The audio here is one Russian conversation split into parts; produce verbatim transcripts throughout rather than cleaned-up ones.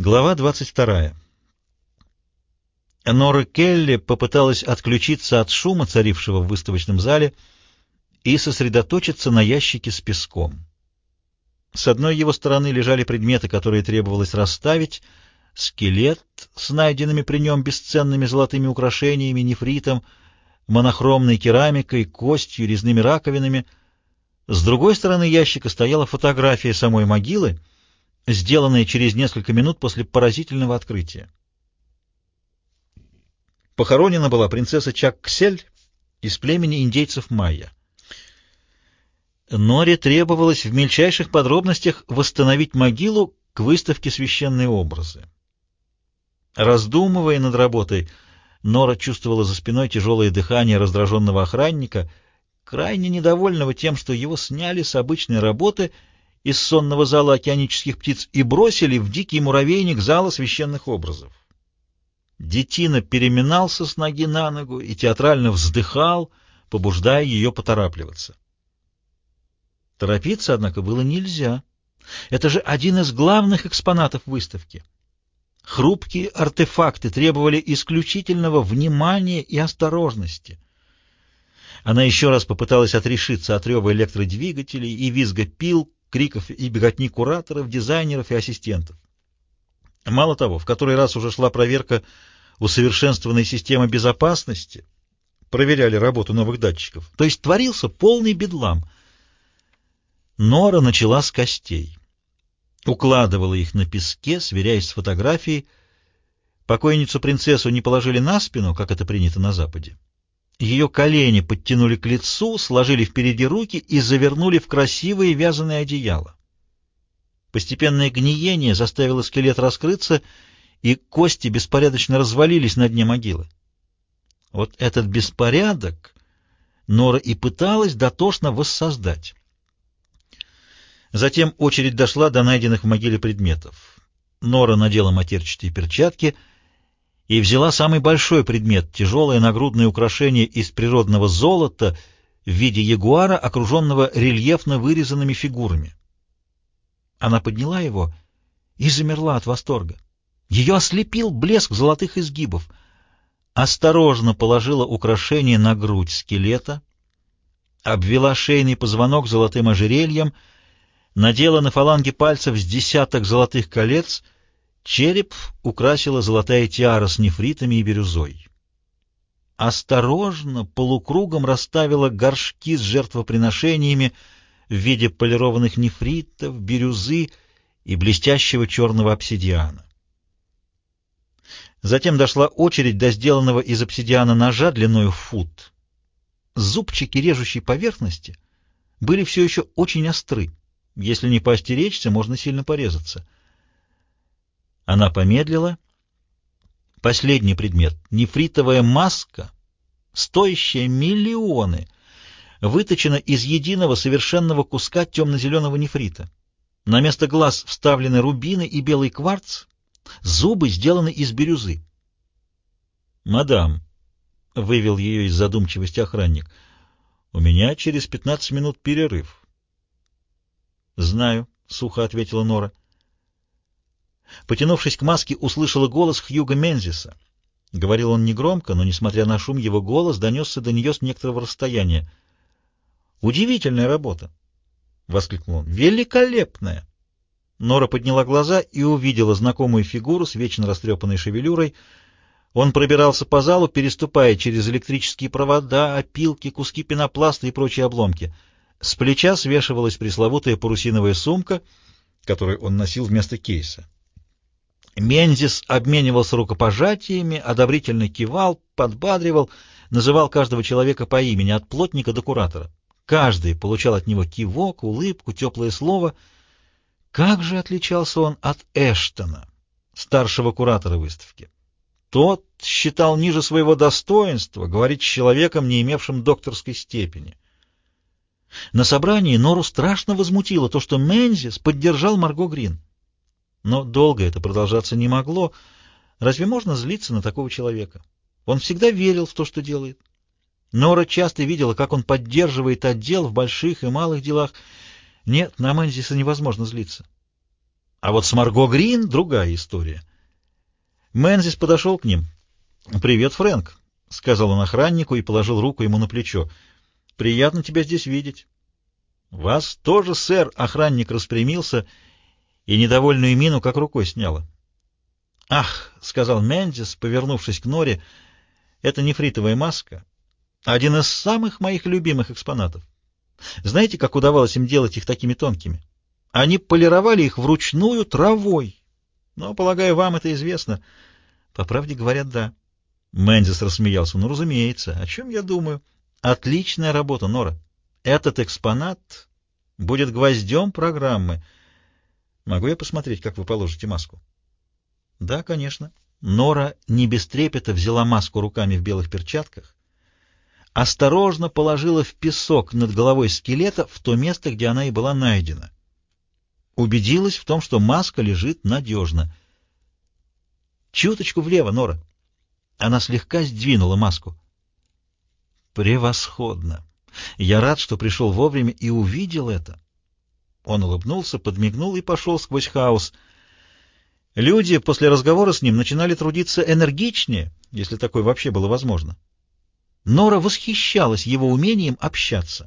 Глава двадцать вторая. Нора Келли попыталась отключиться от шума, царившего в выставочном зале, и сосредоточиться на ящике с песком. С одной его стороны лежали предметы, которые требовалось расставить: скелет с найденными при нем бесценными золотыми украшениями, нефритом, монохромной керамикой, костью, резными раковинами. С другой стороны ящика стояла фотография самой могилы, сделанная через несколько минут после поразительного открытия. Похоронена была принцесса Чак-Ксель из племени индейцев майя. Норе требовалось в мельчайших подробностях восстановить могилу к выставке «Священные образы». Раздумывая над работой, Нора чувствовала за спиной тяжелое дыхание раздраженного охранника, крайне недовольного тем, что его сняли с обычной работы из сонного зала океанических птиц и бросили в дикий муравейник зала священных образов. Детина переминался с ноги на ногу и театрально вздыхал, побуждая ее поторапливаться. Торопиться, однако, было нельзя. Это же один из главных экспонатов выставки. Хрупкие артефакты требовали исключительного внимания и осторожности. Она еще раз попыталась отрешиться от рева электродвигателей и визга пил, криков и беготни кураторов, дизайнеров и ассистентов. Мало того, в который раз уже шла проверка усовершенствованной системы безопасности, проверяли работу новых датчиков, то есть творился полный бедлам. Нора начала с костей. Укладывала их на песке, сверяясь с фотографией. Покойницу-принцессу не положили на спину, как это принято на Западе. Ее колени подтянули к лицу, сложили впереди руки и завернули в красивые вязаные одеяла. Постепенное гниение заставило скелет раскрыться, и кости беспорядочно развалились на дне могилы. Вот этот беспорядок Нора и пыталась дотошно воссоздать. Затем очередь дошла до найденных в могиле предметов. Нора надела матерчатые перчатки и взяла самый большой предмет — тяжелое нагрудное украшение из природного золота в виде ягуара, окруженного рельефно вырезанными фигурами. Она подняла его и замерла от восторга. Ее ослепил блеск золотых изгибов. Осторожно положила украшение на грудь скелета, обвела шейный позвонок золотым ожерельем, надела на фаланги пальцев с десяток золотых колец, череп украсила золотая тиара с нефритами и бирюзой. Осторожно, полукругом расставила горшки с жертвоприношениями в виде полированных нефритов, бирюзы и блестящего черного обсидиана. Затем дошла очередь до сделанного из обсидиана ножа длиною в фут. Зубчики режущей поверхности были все еще очень остры. Если не поостеречься, можно сильно порезаться. Она помедлила. Последний предмет — нефритовая маска, стоящая миллионы, выточена из единого совершенного куска темно-зеленого нефрита. На место глаз вставлены рубины и белый кварц, зубы сделаны из бирюзы. «Мадам», — вывел ее из задумчивости охранник, — «у меня через пятнадцать минут перерыв». «Знаю», — сухо ответила Нора. Потянувшись к маске, услышала голос Хьюга Мензиса. Говорил он негромко, но, несмотря на шум, его голос донесся до нее с некоторого расстояния. «Удивительная работа!» — воскликнул он. «Великолепная!» Нора подняла глаза и увидела знакомую фигуру с вечно растрепанной шевелюрой. Он пробирался по залу, переступая через электрические провода, опилки, куски пенопласта и прочие обломки. С плеча свешивалась пресловутая парусиновая сумка, которую он носил вместо кейса. Мензис обменивался рукопожатиями, одобрительно кивал, подбадривал, называл каждого человека по имени, от плотника до куратора. Каждый получал от него кивок, улыбку, теплое слово. Как же отличался он от Эштона, старшего куратора выставки! Тот считал ниже своего достоинства говорить с человеком, не имевшим докторской степени. На собрании Нору страшно возмутило то, что Мензис поддержал Марго Грин. Но долго это продолжаться не могло. Разве можно злиться на такого человека? Он всегда верил в то, что делает. Нора часто видела, как он поддерживает отдел в больших и малых делах. Нет, на Мензиса невозможно злиться. А вот с Марго Грин другая история. Мензис подошел к ним. «Привет, Фрэнк», — сказал он охраннику и положил руку ему на плечо. «Приятно тебя здесь видеть». «Вас тоже, сэр», — охранник распрямился и недовольную мину как рукой сняло. «Ах», — сказал Мензис, повернувшись к Норе, — «это нефритовая маска, один из самых моих любимых экспонатов. Знаете, как удавалось им делать их такими тонкими? Они полировали их вручную травой. Но, полагаю, вам это известно». «По правде говоря, да». Мензис рассмеялся. «Ну, разумеется. О чем я думаю? Отличная работа, Нора. Этот экспонат будет гвоздем программы. Могу я посмотреть, как вы положите маску?» «Да, конечно». Нора не без трепета взяла маску руками в белых перчатках, осторожно положила в песок над головой скелета в то место, где она и была найдена. Убедилась в том, что маска лежит надежно. «Чуточку влево, Нора». Она слегка сдвинула маску. «Превосходно! Я рад, что пришел вовремя и увидел это». Он улыбнулся, подмигнул и пошел сквозь хаос. Люди после разговора с ним начинали трудиться энергичнее, если такое вообще было возможно. Нора восхищалась его умением общаться.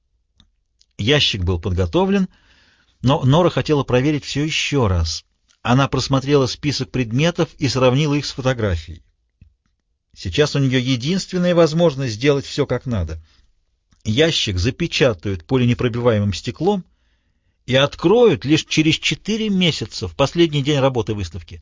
Ящик был подготовлен, но Нора хотела проверить все еще раз. Она просмотрела список предметов и сравнила их с фотографией. Сейчас у нее единственная возможность сделать все как надо. Ящик запечатают пуленепробиваемым стеклом и откроют лишь через четыре месяца, в последний день работы выставки.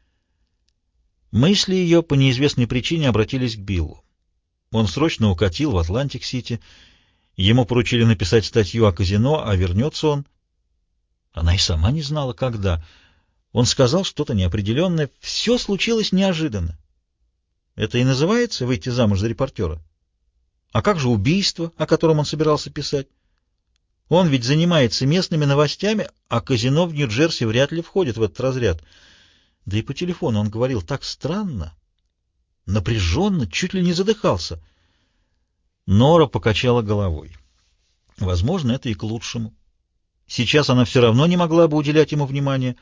Мысли ее по неизвестной причине обратились к Биллу. Он срочно укатил в Атлантик-Сити. Ему поручили написать статью о казино, а вернется он. Она и сама не знала, когда. Он сказал что-то неопределенное. Все случилось неожиданно. Это и называется выйти замуж за репортера? А как же убийство, о котором он собирался писать? Он ведь занимается местными новостями, а казино в Нью-Джерси вряд ли входит в этот разряд. Да и по телефону он говорил так странно, напряженно, чуть ли не задыхался. Нора покачала головой. Возможно, это и к лучшему. Сейчас она все равно не могла бы уделять ему внимания.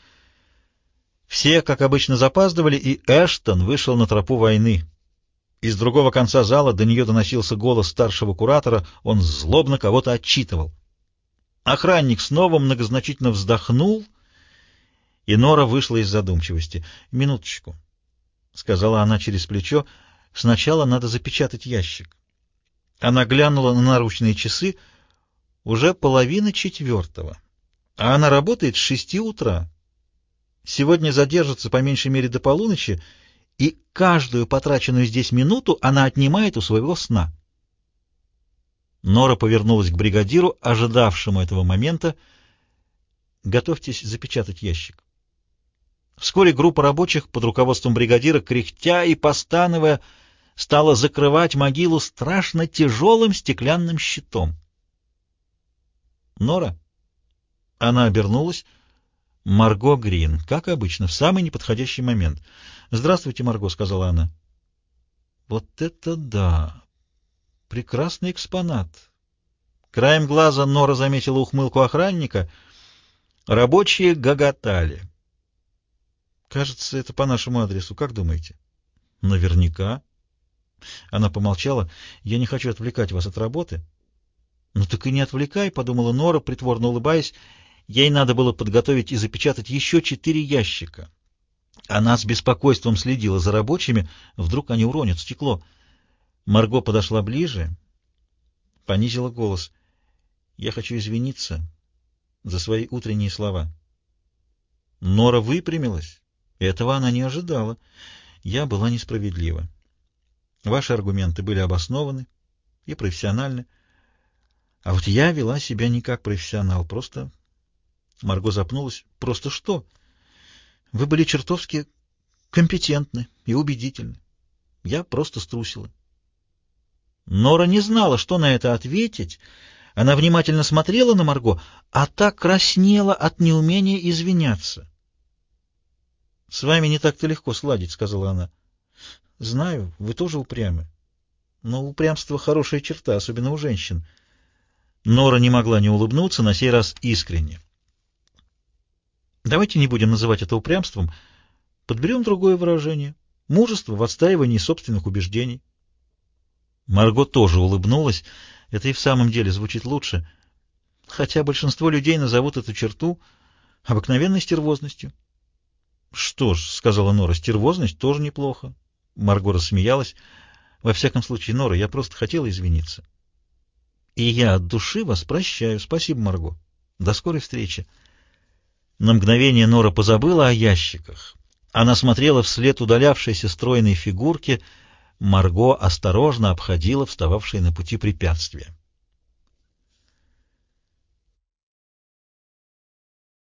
Все, как обычно, запаздывали, и Эштон вышел на тропу войны. Из другого конца зала до нее доносился голос старшего куратора, он злобно кого-то отчитывал. Охранник снова многозначительно вздохнул, и Нора вышла из задумчивости. «Минуточку», — сказала она через плечо, — «сначала надо запечатать ящик». Она глянула на наручные часы, уже половина четвертого, а она работает с шести утра. Сегодня задержится по меньшей мере до полуночи, и каждую потраченную здесь минуту она отнимает у своего сна. Нора повернулась к бригадиру, ожидавшему этого момента. «Готовьтесь запечатать ящик». Вскоре группа рабочих под руководством бригадира, кряхтя и постановая, стала закрывать могилу страшно тяжелым стеклянным щитом. «Нора?» Она обернулась. Марго Грин, как обычно, в самый неподходящий момент. «Здравствуйте, Марго», — сказала она. «Вот это да! Прекрасный экспонат!» Краем глаза Нора заметила ухмылку охранника. Рабочие гоготали. «Кажется, это по нашему адресу. Как думаете?» «Наверняка». Она помолчала. «Я не хочу отвлекать вас от работы». «Ну так и не отвлекай», — подумала Нора, притворно улыбаясь. Ей надо было подготовить и запечатать еще четыре ящика. Она с беспокойством следила за рабочими. Вдруг они уронят стекло. Марго подошла ближе, понизила голос. «Я хочу извиниться за свои утренние слова». Нора выпрямилась. Этого она не ожидала. «Я была несправедлива. Ваши аргументы были обоснованы и профессиональны. А вот я вела себя не как профессионал, просто...» Марго запнулась. «Просто что? Вы были чертовски компетентны и убедительны. Я просто струсила». Нора не знала, что на это ответить. Она внимательно смотрела на Марго, а та краснела от неумения извиняться. «С вами не так-то легко сладить», — сказала она. «Знаю, вы тоже упрямы. Но упрямство — хорошая черта, особенно у женщин». Нора не могла не улыбнуться, на сей раз искренне. Давайте не будем называть это упрямством. Подберем другое выражение. Мужество в отстаивании собственных убеждений. Марго тоже улыбнулась. Это и в самом деле звучит лучше. Хотя большинство людей назовут эту черту обыкновенной стервозностью. — Что ж, — сказала Нора, — стервозность тоже неплохо. Марго рассмеялась. — Во всяком случае, Нора, я просто хотела извиниться. — И я от души вас прощаю. Спасибо, Марго. До скорой встречи. На мгновение Нора позабыла о ящиках. Она смотрела вслед удалявшейся стройной фигурке. Марго осторожно обходила встававшие на пути препятствия.